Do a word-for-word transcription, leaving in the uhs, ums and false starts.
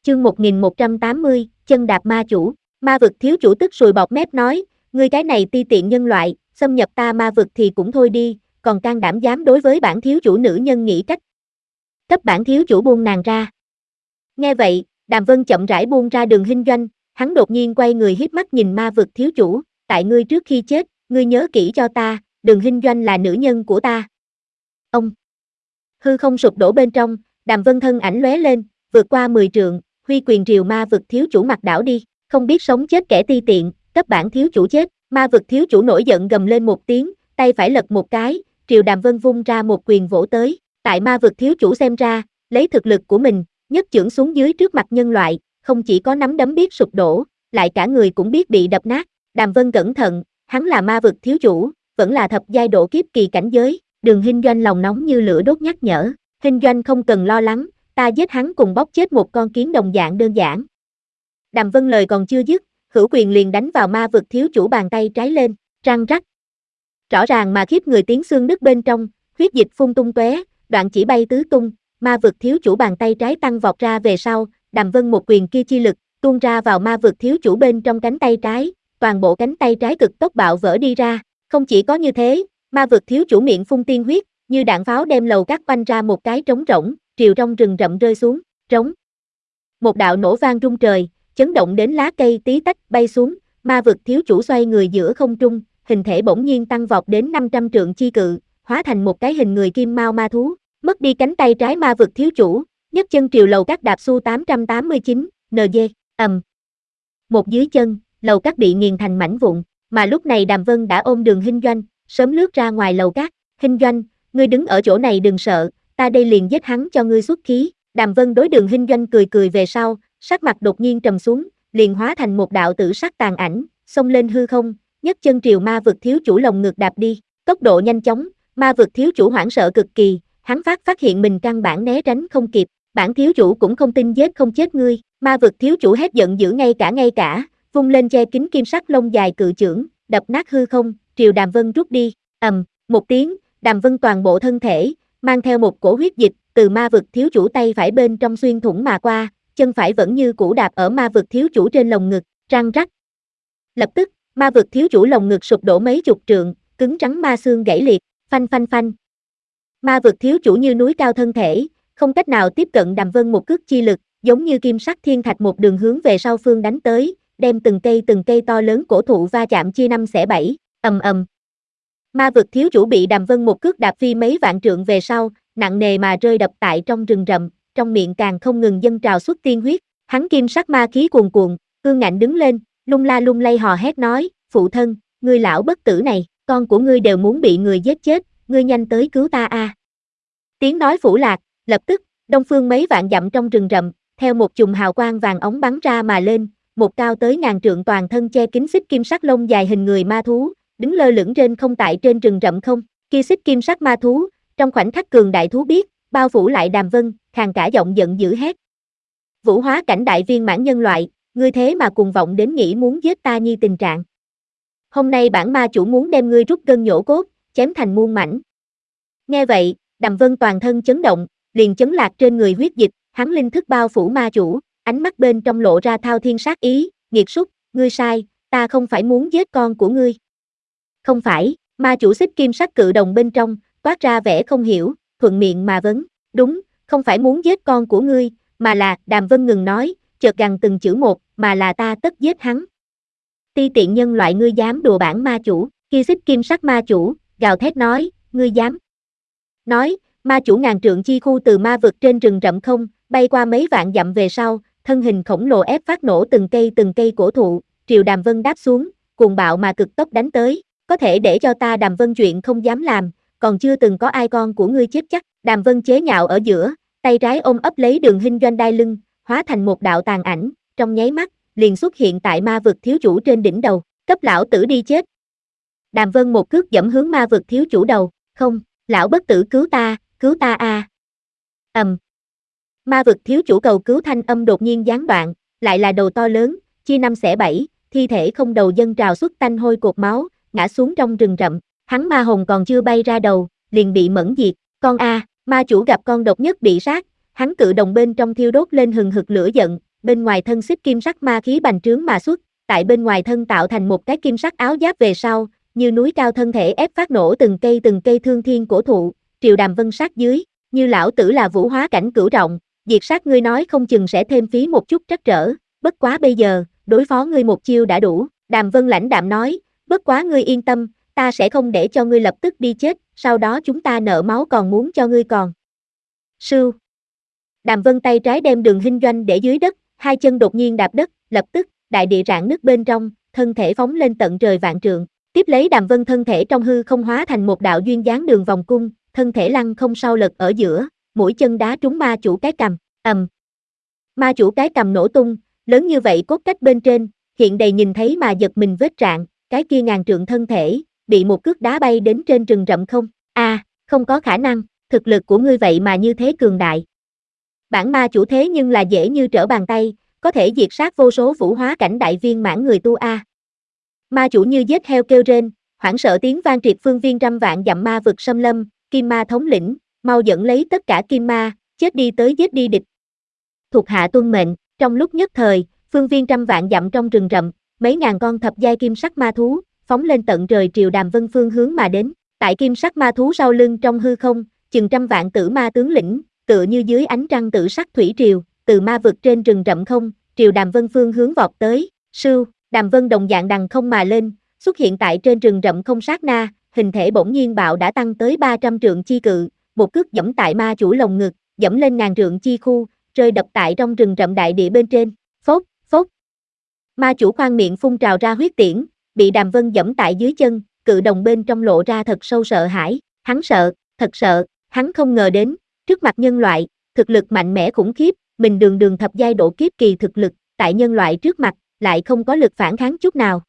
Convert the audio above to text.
Chương một nghìn một trăm tám mươi, chân đạp ma chủ. Ma vực thiếu chủ tức sùi bọt mép nói, ngươi cái này ti tiện nhân loại, xâm nhập ta ma vực thì cũng thôi đi, còn can đảm dám đối với bản thiếu chủ nữ nhân nghĩ cách cấp bản thiếu chủ buông nàng ra. Nghe vậy, Đàm Vân chậm rãi buông ra Đường Hinh Doanh, hắn đột nhiên quay người híp mắt nhìn ma vực thiếu chủ, tại ngươi trước khi chết, ngươi nhớ kỹ cho ta, Đường Hinh Doanh là nữ nhân của ta. Ông hư không sụp đổ bên trong, Đàm Vân thân ảnh lóe lên, vượt qua mười trượng, huy quyền triều ma vực thiếu chủ mặt đảo đi, không biết sống chết kẻ ti tiện, cấp bản thiếu chủ chết. Ma vực thiếu chủ nổi giận gầm lên một tiếng, tay phải lật một cái, triều Đàm Vân vung ra một quyền vỗ tới. Tại ma vực thiếu chủ xem ra, lấy thực lực của mình, nhất chưởng xuống dưới trước mặt nhân loại, không chỉ có nắm đấm biết sụp đổ, lại cả người cũng biết bị đập nát. Đàm Vân cẩn thận, hắn là ma vực thiếu chủ, vẫn là thập giai độ kiếp kỳ cảnh giới. Đường Hinh Doanh lòng nóng như lửa đốt nhắc nhở, Hinh Doanh không cần lo lắng, ta giết hắn cùng bóc chết một con kiến đồng dạng đơn giản. Đàm Vân lời còn chưa dứt, hữu quyền liền đánh vào ma vực thiếu chủ bàn tay trái lên, răng rắc. Rõ ràng mà khiếp người tiếng xương đứt bên trong, huyết dịch phun tung tóe, đoạn chỉ bay tứ tung, ma vực thiếu chủ bàn tay trái tăng vọt ra về sau, Đàm Vân một quyền kia chi lực, tuôn ra vào ma vực thiếu chủ bên trong cánh tay trái, toàn bộ cánh tay trái cực tốc bạo vỡ đi ra. Không chỉ có như thế, ma vực thiếu chủ miệng phun tiên huyết, như đạn pháo đem lầu cát quanh ra một cái trống rỗng, triều trong rừng rậm rơi xuống, trống. Một đạo nổ vang rung trời, chấn động đến lá cây tí tách bay xuống, ma vực thiếu chủ xoay người giữa không trung, hình thể bỗng nhiên tăng vọt đến năm trăm trượng chi cự, hóa thành một cái hình người kim mao ma thú, mất đi cánh tay trái ma vực thiếu chủ, nhấc chân triều lầu cát đạp su tám trăm tám mươi chín, en giê, ầm. Một dưới chân, lầu cát bị nghiền thành mảnh vụn, mà lúc này Đàm Vân đã ôm Đường Hinh Doanh, sớm lướt ra ngoài lầu cát. Hinh Doanh, ngươi đứng ở chỗ này đừng sợ, ta đây liền giết hắn cho ngươi xuất khí. Đàm Vân đối Đường Hinh Doanh cười cười về sau, sắc mặt đột nhiên trầm xuống, liền hóa thành một đạo tử sắc tàn ảnh, xông lên hư không, nhấc chân triều ma vực thiếu chủ lồng ngực đạp đi, tốc độ nhanh chóng, ma vực thiếu chủ hoảng sợ cực kỳ, hắn phát phát hiện mình căn bản né tránh không kịp, bản thiếu chủ cũng không tin giết không chết ngươi. Ma vực thiếu chủ hét giận dữ ngay cả ngay cả, vung lên che kín kim sắc lông dài cự chưởng, đập nát hư không, triều Đàm Vân rút đi, ầm, một tiếng, Đàm Vân toàn bộ thân thể, mang theo một cổ huyết dịch, từ ma vực thiếu chủ tay phải bên trong xuyên thủng mà qua, chân phải vẫn như cũ đạp ở ma vực thiếu chủ trên lồng ngực, răng rắc. Lập tức, ma vực thiếu chủ lồng ngực sụp đổ mấy chục trượng, cứng rắn ma xương gãy liệt, phanh phanh phanh. Ma vực thiếu chủ như núi cao thân thể, không cách nào tiếp cận Đàm Vân một cước chi lực, giống như kim sắc thiên thạch một đường hướng về sau phương đánh tới, đem từng cây từng cây to lớn cổ thụ va chạm chia năm xẻ bảy, ầm ầm. Ma vực thiếu chủ bị Đàm Vân một cước đạp phi mấy vạn trượng về sau, nặng nề mà rơi đập tại trong rừng rậm, trong miệng càng không ngừng dâng trào xuất tiên huyết, hắn kim sắc ma khí cuồn cuộn, ương ngạnh đứng lên, lung la lung lay hò hét nói, phụ thân, ngươi lão bất tử này, con của ngươi đều muốn bị người giết chết, ngươi nhanh tới cứu ta a. À. Tiếng nói phủ lạc, lập tức, đông phương mấy vạn dặm trong rừng rậm, theo một chùm hào quang vàng óng bắn ra mà lên, một cao tới ngàn trượng toàn thân che kín xích kim sắc lông dài hình người ma thú, đứng lơ lửng trên không tại trên rừng rậm không, kia xích kim sắc ma thú, trong khoảnh khắc cường đại thú biết, bao phủ lại Đàm Vân, khàn cả giọng giận dữ hét. Vũ hóa cảnh đại viên mãn nhân loại, ngươi thế mà cuồng vọng đến nghĩ muốn giết ta như tình trạng. Hôm nay bản ma chủ muốn đem ngươi rút gân nhổ cốt, chém thành muôn mảnh. Nghe vậy, Đàm Vân toàn thân chấn động, liền chấn lạc trên người huyết dịch, hắn linh thức bao phủ ma chủ, ánh mắt bên trong lộ ra thao thiên sát ý, nghiệt súc, ngươi sai, ta không phải muốn giết con của ngươi. Không phải, ma chủ xích kim sắc cự đồng bên trong, toát ra vẻ không hiểu, thuận miệng mà vấn, đúng, không phải muốn giết con của ngươi, mà là, Đàm Vân ngừng nói, chợt gằn từng chữ một, mà là ta tất giết hắn. Ti tiện nhân loại ngươi dám đùa bản ma chủ, kia xích kim sắc ma chủ, gào thét nói, ngươi dám. Nói, ma chủ ngàn trượng chi khu từ ma vực trên rừng rậm không, bay qua mấy vạn dặm về sau, thân hình khổng lồ ép phát nổ từng cây từng cây cổ thụ, triều Đàm Vân đáp xuống, cuồng bạo mà cực tốc đánh tới, có thể để cho ta Đàm Vân chuyện không dám làm, còn chưa từng có ai con của ngươi chết chắc. Đàm Vân chế nhạo ở giữa, tay trái ôm ấp lấy Đường Hinh Doanh đai lưng, hóa thành một đạo tàn ảnh, trong nháy mắt, liền xuất hiện tại ma vực thiếu chủ trên đỉnh đầu, cấp lão tử đi chết. Đàm Vân một cước dẫm hướng ma vực thiếu chủ đầu, không, lão bất tử cứu ta, cứu ta a. À. Ầm. Ma vực thiếu chủ cầu cứu thanh âm đột nhiên gián đoạn, lại là đầu to lớn, chia năm xẻ bảy, thi thể không đầu dâng trào xuất tanh hôi cột máu, ngã xuống trong rừng rậm, hắn ma hồn còn chưa bay ra đầu, liền bị mẫn diệt, con a, ma chủ gặp con độc nhất bị sát, hắn cự đồng bên trong thiêu đốt lên hừng hực lửa giận, bên ngoài thân xích kim sắc ma khí bành trướng mà xuất, tại bên ngoài thân tạo thành một cái kim sắc áo giáp về sau, như núi cao thân thể ép phát nổ từng cây từng cây thương thiên cổ thụ, Triều Đàm Vân sát dưới, như lão tử là vũ hóa cảnh cửu trọng, diệt sát ngươi nói không chừng sẽ thêm phí một chút trắc trở, bất quá bây giờ, đối phó ngươi một chiêu đã đủ, Đàm Vân lãnh đạm nói, bất quá ngươi yên tâm, ta sẽ không để cho ngươi lập tức đi chết, sau đó chúng ta nợ máu còn muốn cho ngươi còn. Sưu. Đàm Vân tay trái đem Đường Hinh Doanh để dưới đất, hai chân đột nhiên đạp đất, lập tức, đại địa rạn nứt bên trong, thân thể phóng lên tận trời vạn trượng, tiếp lấy Đàm Vân thân thể trong hư không hóa thành một đạo duyên dáng đường vòng cung, thân thể lăn không sau lật ở giữa, mũi chân đá trúng ma chủ cái cầm, ầm. Ma chủ cái cầm nổ tung, lớn như vậy cốt cách bên trên, hiện đầy nhìn thấy mà giật mình vết rạn, cái kia ngàn trượng thân thể, bị một cước đá bay đến trên rừng rậm không, a, à, không có khả năng, thực lực của ngươi vậy mà như thế cường đại. Bản ma chủ thế nhưng là dễ như trở bàn tay, có thể diệt sát vô số vũ hóa cảnh đại viên mãn người tu a. Ma chủ như giết heo kêu rên, hoảng sợ tiếng vang triệt phương viên trăm vạn dặm ma vực xâm lâm, Kim Ma thống lĩnh, mau dẫn lấy tất cả Kim Ma, chết đi tới giết đi địch. Thuộc hạ tuân mệnh, trong lúc nhất thời, phương viên trăm vạn dặm trong rừng rậm, mấy ngàn con thập giai kim sắc ma thú, phóng lên tận trời Triều Đàm Vân phương hướng mà đến, tại kim sắc ma thú sau lưng trong hư không, chừng trăm vạn tử ma tướng lĩnh, tựa như dưới ánh trăng tử sắc thủy triều, từ ma vực trên rừng rậm không, Triều Đàm Vân phương hướng vọt tới, sưu, Đàm Vân đồng dạng đằng không mà lên, xuất hiện tại trên rừng rậm không sát na, hình thể bỗng nhiên bạo đã tăng tới ba trăm trượng chi cự, một cước giẫm tại ma chủ lồng ngực, giẫm lên ngàn trượng chi khu, rơi đập tại trong rừng rậm đại địa bên trên, phốt, phốt. Ma chủ khoang miệng phun trào ra huyết tiễn, bị Đàm Vân giẫm tại dưới chân, cự đồng bên trong lộ ra thật sâu sợ hãi, hắn sợ, thật sợ, hắn không ngờ đến, trước mặt nhân loại, thực lực mạnh mẽ khủng khiếp, mình đường đường thập giai độ kiếp kỳ thực lực, tại nhân loại trước mặt, lại không có lực phản kháng chút nào.